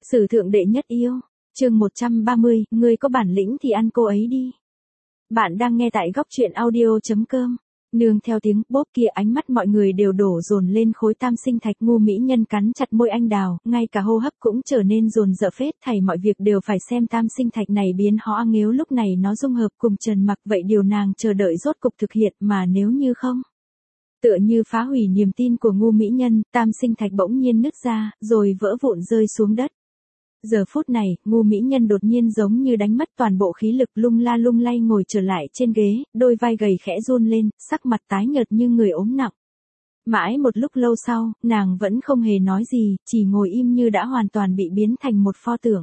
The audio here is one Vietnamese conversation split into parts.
Sử thượng đệ nhất yêu, chương 130, ngươi có bản lĩnh thì ăn cô ấy đi. Bạn đang nghe tại góc truyện audio.com. Nương theo tiếng bốp kia, ánh mắt mọi người đều đổ dồn lên khối tam sinh thạch. Ngu mỹ nhân cắn chặt môi anh đào, ngay cả hô hấp cũng trở nên dồn dập phết. Thảy mọi việc đều phải xem tam sinh thạch này biến hóa. Nếu lúc này nó dung hợp cùng Trần Mặc, vậy điều nàng chờ đợi rốt cục thực hiện, mà nếu như không, tựa như phá hủy niềm tin của ngu mỹ nhân, tam sinh thạch bỗng nhiên nứt ra, rồi vỡ vụn rơi xuống đất. Giờ phút này, ngu mỹ nhân đột nhiên giống như đánh mất toàn bộ khí lực, lung la lung lay ngồi trở lại trên ghế, đôi vai gầy khẽ run lên, sắc mặt tái nhợt như người ốm nặng. Mãi một lúc lâu sau, nàng vẫn không hề nói gì, chỉ ngồi im như đã hoàn toàn bị biến thành một pho tượng.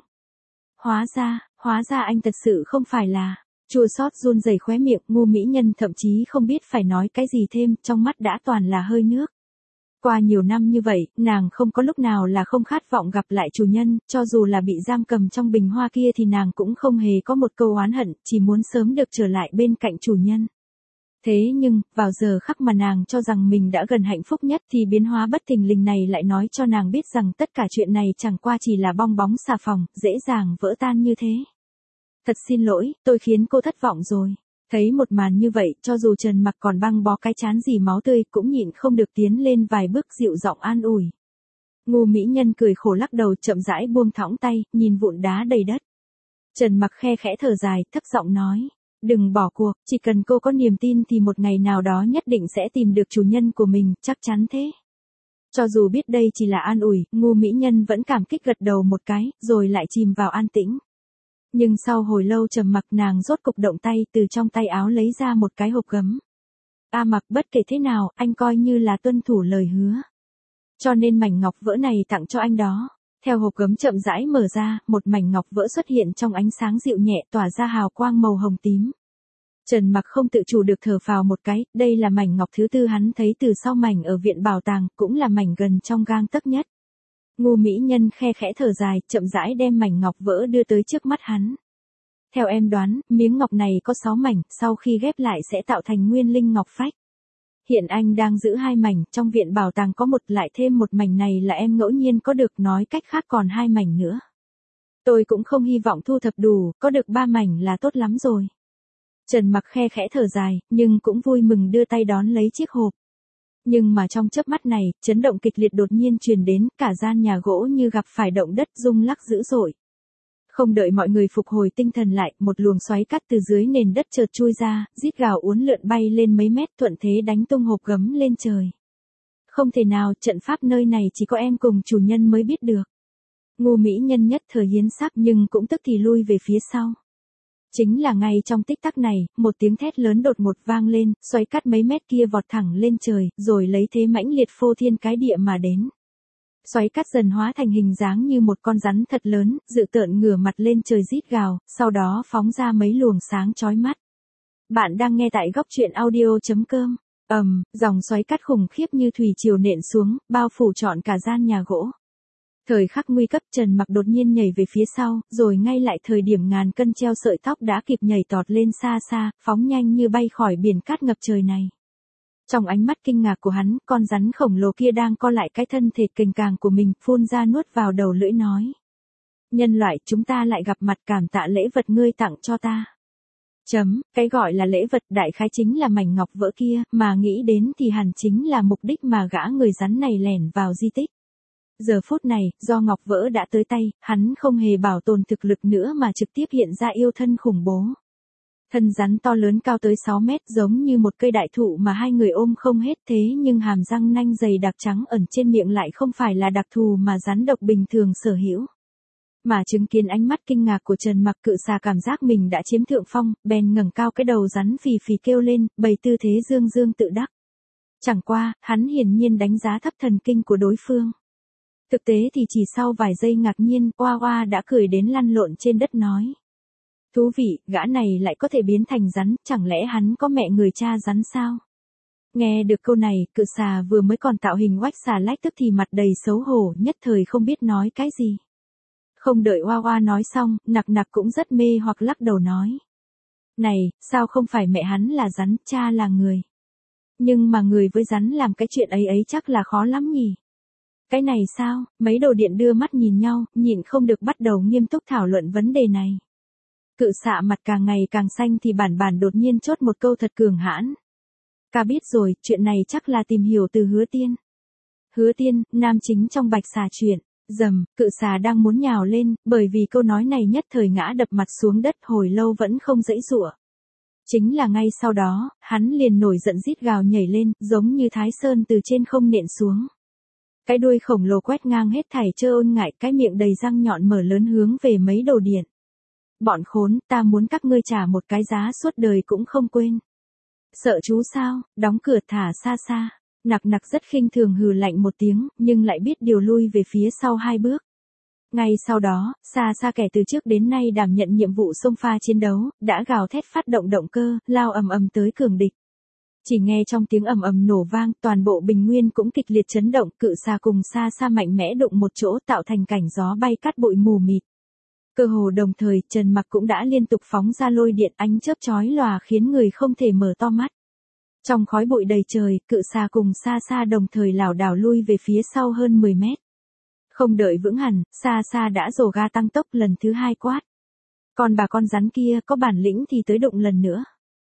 Hóa ra anh thật sự không phải là... Chua xót run rẩy khóe miệng, ngu mỹ nhân thậm chí không biết phải nói cái gì thêm, trong mắt đã toàn là hơi nước. Qua nhiều năm như vậy, nàng không có lúc nào là không khát vọng gặp lại chủ nhân, cho dù là bị giam cầm trong bình hoa kia thì nàng cũng không hề có một câu oán hận, chỉ muốn sớm được trở lại bên cạnh chủ nhân. Thế nhưng, vào giờ khắc mà nàng cho rằng mình đã gần hạnh phúc nhất thì biến hóa bất thình lình này lại nói cho nàng biết rằng tất cả chuyện này chẳng qua chỉ là bong bóng xà phòng, dễ dàng vỡ tan như thế. Thật xin lỗi, tôi khiến cô thất vọng rồi. Thấy một màn như vậy, cho dù Trần Mặc còn băng bó cái trán dì máu tươi cũng nhịn không được tiến lên vài bước dịu giọng an ủi. Ngu mỹ nhân cười khổ lắc đầu, chậm rãi buông thõng tay, nhìn vụn đá đầy đất. Trần Mặc khe khẽ thở dài, thấp giọng nói. Đừng bỏ cuộc, chỉ cần cô có niềm tin thì một ngày nào đó nhất định sẽ tìm được chủ nhân của mình, chắc chắn thế. Cho dù biết đây chỉ là an ủi, ngu mỹ nhân vẫn cảm kích gật đầu một cái, rồi lại chìm vào an tĩnh. Nhưng sau hồi lâu trầm mặc, nàng rốt cục động tay, từ trong tay áo lấy ra một cái hộp gấm. Mặc, bất kể thế nào, anh coi như là tuân thủ lời hứa. Cho nên mảnh ngọc vỡ này tặng cho anh đó. Theo hộp gấm chậm rãi mở ra, một mảnh ngọc vỡ xuất hiện trong ánh sáng dịu nhẹ, tỏa ra hào quang màu hồng tím. Trần Mặc không tự chủ được thở phào một cái, đây là mảnh ngọc thứ tư hắn thấy từ sau mảnh ở viện bảo tàng, cũng là mảnh gần trong gang tấc nhất. Ngu mỹ nhân khe khẽ thở dài, chậm rãi đem mảnh ngọc vỡ đưa tới trước mắt hắn. Theo em đoán, miếng ngọc này có 6 mảnh, sau khi ghép lại sẽ tạo thành nguyên linh ngọc phách. Hiện anh đang giữ 2 mảnh, trong viện bảo tàng có một, lại thêm một mảnh này là em ngẫu nhiên có được, nói cách khác còn 2 mảnh nữa. Tôi cũng không hy vọng thu thập đủ, có được 3 mảnh là tốt lắm rồi. Trần Mặc khe khẽ thở dài, nhưng cũng vui mừng đưa tay đón lấy chiếc hộp. Nhưng mà trong chớp mắt này, chấn động kịch liệt đột nhiên truyền đến, cả gian nhà gỗ như gặp phải động đất, rung lắc dữ dội. Không đợi mọi người phục hồi tinh thần lại, một luồng xoáy cát từ dưới nền đất chợt chui ra, rít gào uốn lượn bay lên mấy mét, thuận thế đánh tung hộp gấm lên trời. Không thể nào, trận pháp nơi này chỉ có em cùng chủ nhân mới biết được. Ngu mỹ nhân nhất thời hiến sắc, nhưng cũng tức thì lui về phía sau. Chính là ngay trong tích tắc này, một tiếng thét lớn đột ngột vang lên, xoáy cát mấy mét kia vọt thẳng lên trời, rồi lấy thế mãnh liệt phô thiên cái địa mà đến. Xoáy cát dần hóa thành hình dáng như một con rắn thật lớn, dữ tợn ngửa mặt lên trời rít gào, sau đó phóng ra mấy luồng sáng chói mắt. Bạn đang nghe tại góc truyện audio.com. Dòng xoáy cát khủng khiếp như thủy triều nện xuống, bao phủ trọn cả gian nhà gỗ. Thời khắc nguy cấp, Trần Mặc đột nhiên nhảy về phía sau, rồi ngay lại thời điểm ngàn cân treo sợi tóc đã kịp nhảy tọt lên xa xa, phóng nhanh như bay khỏi biển cát ngập trời này. Trong ánh mắt kinh ngạc của hắn, con rắn khổng lồ kia đang co lại cái thân thể cành càng của mình, phun ra nuốt vào đầu lưỡi nói. Nhân loại, chúng ta lại gặp mặt, cảm tạ lễ vật ngươi tặng cho ta. Cái gọi là lễ vật đại khái chính là mảnh ngọc vỡ kia, mà nghĩ đến thì hẳn chính là mục đích mà gã người rắn này lẻn vào di tích. Giờ phút này, do ngọc vỡ đã tới tay, hắn không hề bảo tồn thực lực nữa mà trực tiếp hiện ra yêu thân khủng bố. Thân rắn to lớn cao tới 6 mét, giống như một cây đại thụ mà hai người ôm không hết, thế nhưng hàm răng nanh dày đặc trắng ẩn trên miệng lại không phải là đặc thù mà rắn độc bình thường sở hữu. Mà chứng kiến ánh mắt kinh ngạc của Trần Mặc, cự xà cảm giác mình đã chiếm thượng phong, bèn ngẩng cao cái đầu rắn phì phì kêu lên, bày tư thế dương dương tự đắc. Chẳng qua, hắn hiển nhiên đánh giá thấp thần kinh của đối phương. Thực tế thì chỉ sau vài giây ngạc nhiên, oa oa đã cười đến lăn lộn trên đất nói. Thú vị, gã này lại có thể biến thành rắn, chẳng lẽ hắn có mẹ người cha rắn sao? Nghe được câu này, cự xà vừa mới còn tạo hình oách xà lách tức thì mặt đầy xấu hổ, nhất thời không biết nói cái gì. Không đợi oa oa nói xong, nặc nặc cũng rất mê hoặc lắc đầu nói. Này, sao không phải mẹ hắn là rắn, cha là người. Nhưng mà người với rắn làm cái chuyện ấy chắc là khó lắm nhỉ. Cái này sao? Mấy đồ điện đưa mắt nhìn nhau, nhịn không được bắt đầu nghiêm túc thảo luận vấn đề này. Cự xạ mặt càng ngày càng xanh thì bản bản đột nhiên chốt một câu thật cường hãn. Ca biết rồi, chuyện này chắc là tìm hiểu từ Hứa Tiên. Hứa Tiên, nam chính trong Bạch Xà chuyện. Dầm, cự xà đang muốn nhào lên, bởi vì câu nói này nhất thời ngã đập mặt xuống đất hồi lâu vẫn không giãy giụa. Chính là ngay sau đó, hắn liền nổi giận rít gào nhảy lên, giống như Thái Sơn từ trên không nện xuống. Cái đuôi khổng lồ quét ngang hết thảy trơ ôn ngại, cái miệng đầy răng nhọn mở lớn hướng về mấy đồ điện. Bọn khốn, ta muốn các ngươi trả một cái giá suốt đời cũng không quên. Sợ chú sao, đóng cửa thả xa xa. Nặc nặc rất khinh thường hừ lạnh một tiếng, nhưng lại biết điều lui về phía sau 2 bước. Ngay sau đó, xa xa kẻ từ trước đến nay đảm nhận nhiệm vụ xông pha chiến đấu, đã gào thét phát động động cơ, lao ầm ầm tới cường địch. Chỉ nghe trong tiếng ầm ầm nổ vang, toàn bộ bình nguyên cũng kịch liệt chấn động, cự xà cùng xa xa mạnh mẽ đụng một chỗ tạo thành cảnh gió bay cát bụi mù mịt. Cơ hồ đồng thời, Trần Mặc cũng đã liên tục phóng ra lôi điện ánh chớp chói lòa khiến người không thể mở to mắt. Trong khói bụi đầy trời, cự xà cùng xa xa đồng thời lảo đảo lui về phía sau hơn 10 mét. Không đợi vững hẳn, xa xa đã rồ ga tăng tốc lần thứ 2 quát. Còn bà con rắn kia có bản lĩnh thì tới đụng lần nữa.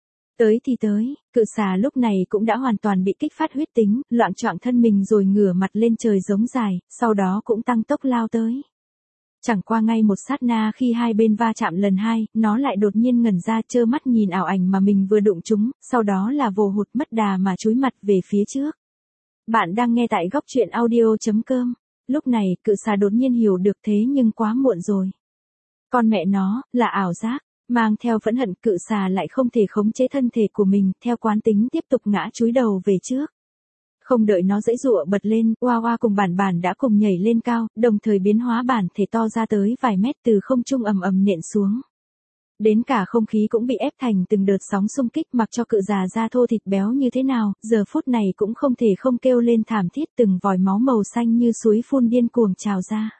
Tới thì tới, cự xà lúc này cũng đã hoàn toàn bị kích phát huyết tính, loạng choạng thân mình rồi ngửa mặt lên trời giống dài, sau đó cũng tăng tốc lao tới. Chẳng qua ngay một sát na khi hai bên va chạm lần 2, nó lại đột nhiên ngẩn ra trơ mắt nhìn ảo ảnh mà mình vừa đụng chúng, sau đó là vồ hụt mất đà mà chúi mặt về phía trước. Bạn đang nghe tại góc truyện audio.com. Lúc này, cự xà đột nhiên hiểu được thế nhưng quá muộn rồi. Con mẹ nó, là ảo giác, mang theo phẫn hận cự xà lại không thể khống chế thân thể của mình, theo quán tính tiếp tục ngã chúi đầu về trước. Không đợi nó giãy giụa bật lên, Oa Oa cùng bản bản đã cùng nhảy lên cao, đồng thời biến hóa bản thể to ra tới vài mét từ không trung ầm ầm nện xuống. Đến cả không khí cũng bị ép thành từng đợt sóng xung kích, mặc cho cự già da thô thịt béo như thế nào, giờ phút này cũng không thể không kêu lên thảm thiết, từng vòi máu màu xanh như suối phun điên cuồng trào ra.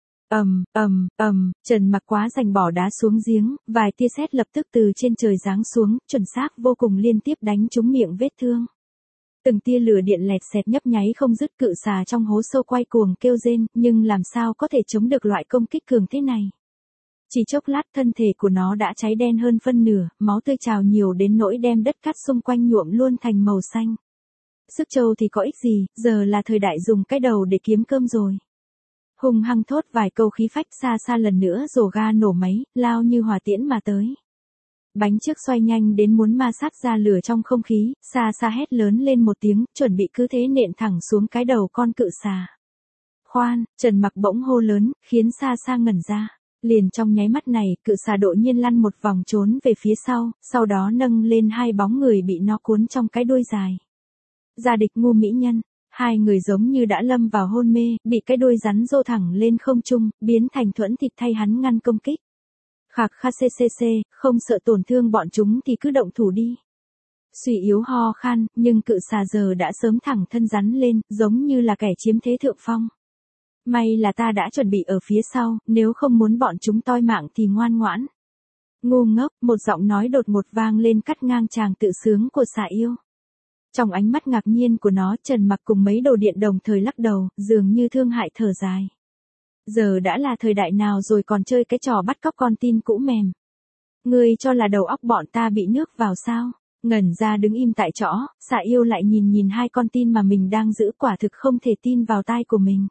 Trần Mặc quá giành bỏ đá xuống giếng, vài tia sét lập tức từ trên trời giáng xuống, chuẩn xác vô cùng liên tiếp đánh trúng miệng vết thương. Từng tia lửa điện lẹt xẹt nhấp nháy không dứt, cự xà trong hố sâu quay cuồng kêu rên, nhưng làm sao có thể chống được loại công kích cường thế này. Chỉ chốc lát thân thể của nó đã cháy đen hơn phân nửa, máu tươi trào nhiều đến nỗi đem đất cát xung quanh nhuộm luôn thành màu xanh. Sức trâu thì có ích gì, giờ là thời đại dùng cái đầu để kiếm cơm rồi. Hùng hăng thốt vài câu khí phách, xa xa lần nữa rồ ga nổ máy, lao như hỏa tiễn mà tới. Bánh trước xoay nhanh đến muốn ma sát ra lửa trong không khí, xa xa hét lớn lên một tiếng, chuẩn bị cứ thế nện thẳng xuống cái đầu con cự xà. Khoan, Trần Mặc bỗng hô lớn, khiến xa xa ngẩn ra. Liền trong nháy mắt này, cự xà đột nhiên lăn một vòng trốn về phía sau đó nâng lên 2 bóng người bị nó cuốn trong cái đuôi dài. Gia Địch Ngu Mỹ Nhân, 2 người giống như đã lâm vào hôn mê, bị cái đuôi rắn rô thẳng lên không trung, biến thành thuẫn thịt thay hắn ngăn công kích. Khạc kha cc, không sợ tổn thương bọn chúng thì cứ động thủ đi. Suy yếu ho khan, nhưng cự xà giờ đã sớm thẳng thân rắn lên, giống như là kẻ chiếm thế thượng phong. May là ta đã chuẩn bị ở phía sau, nếu không muốn bọn chúng toi mạng thì ngoan ngoãn. Ngu ngốc, một giọng nói đột ngột vang lên cắt ngang tràng tự sướng của xà yêu. Trong ánh mắt ngạc nhiên của nó, Trần Mặc cùng mấy đồ điện đồng thời lắc đầu, dường như thương hại thở dài. Giờ đã là thời đại nào rồi còn chơi cái trò bắt cóc con tin cũ mềm. Ngươi cho là đầu óc bọn ta bị nước vào sao? Ngẩn ra đứng im tại chỗ, xà yêu lại nhìn 2 con tin mà mình đang giữ, quả thực không thể tin vào tai của mình.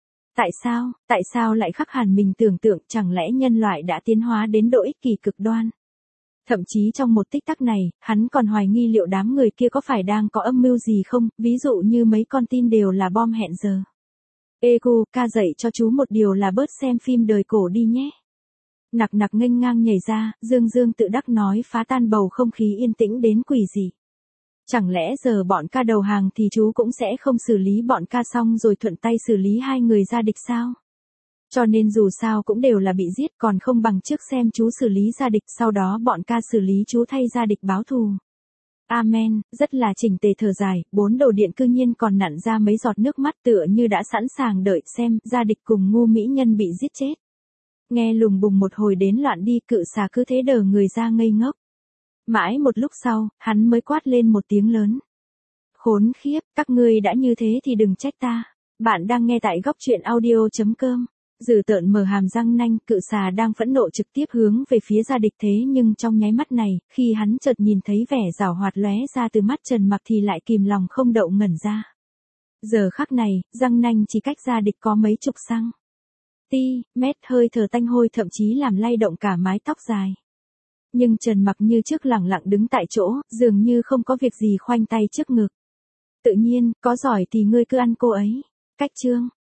Tại sao lại khác hẳn mình tưởng tượng, chẳng lẽ nhân loại đã tiến hóa đến độ ích kỷ cực đoan? Thậm chí trong một tích tắc này, hắn còn hoài nghi liệu đám người kia có phải đang có âm mưu gì không, ví dụ như mấy con tin đều là bom hẹn giờ. Ê cu, ca dạy cho chú một điều là bớt xem phim đời cổ đi nhé. Nặc nặc nghênh ngang nhảy ra, dương tự đắc nói, phá tan bầu không khí yên tĩnh đến quỷ dị. Chẳng lẽ giờ bọn ca đầu hàng thì chú cũng sẽ không xử lý bọn ca xong rồi thuận tay xử lý 2 người Gia Địch sao? Cho nên dù sao cũng đều là bị giết, còn không bằng trước xem chú xử lý Gia Địch, sau đó bọn ca xử lý chú thay Gia Địch báo thù. Amen, rất là chỉnh tề thở dài, 4 đồ điện cư nhiên còn nặn ra mấy giọt nước mắt, tựa như đã sẵn sàng đợi xem Gia Địch cùng Ngu Mỹ Nhân bị giết chết. Nghe lùng bùng một hồi đến loạn đi, cự xà cứ thế đờ người ra ngây ngốc. Mãi một lúc sau, hắn mới quát lên một tiếng lớn. Khốn khiếp, các ngươi đã như thế thì đừng trách ta. Bạn đang nghe tại góc chuyện audio.com. Dữ tợn mở hàm răng nanh, cự xà đang phẫn nộ trực tiếp hướng về phía gia địch thế nhưng trong nháy mắt này, khi hắn chợt nhìn thấy vẻ giảo hoạt lóe ra từ mắt Trần Mặc thì lại kìm lòng không đậu ngẩn ra. Giờ khắc này, răng nanh chỉ cách gia địch có mấy chục mét, hơi thở tanh hôi thậm chí làm lay động cả mái tóc dài. Nhưng Trần Mặc như trước lẳng lặng đứng tại chỗ, dường như không có việc gì khoanh tay trước ngực. Tự nhiên, có giỏi thì ngươi cứ ăn cô ấy. Cách chương.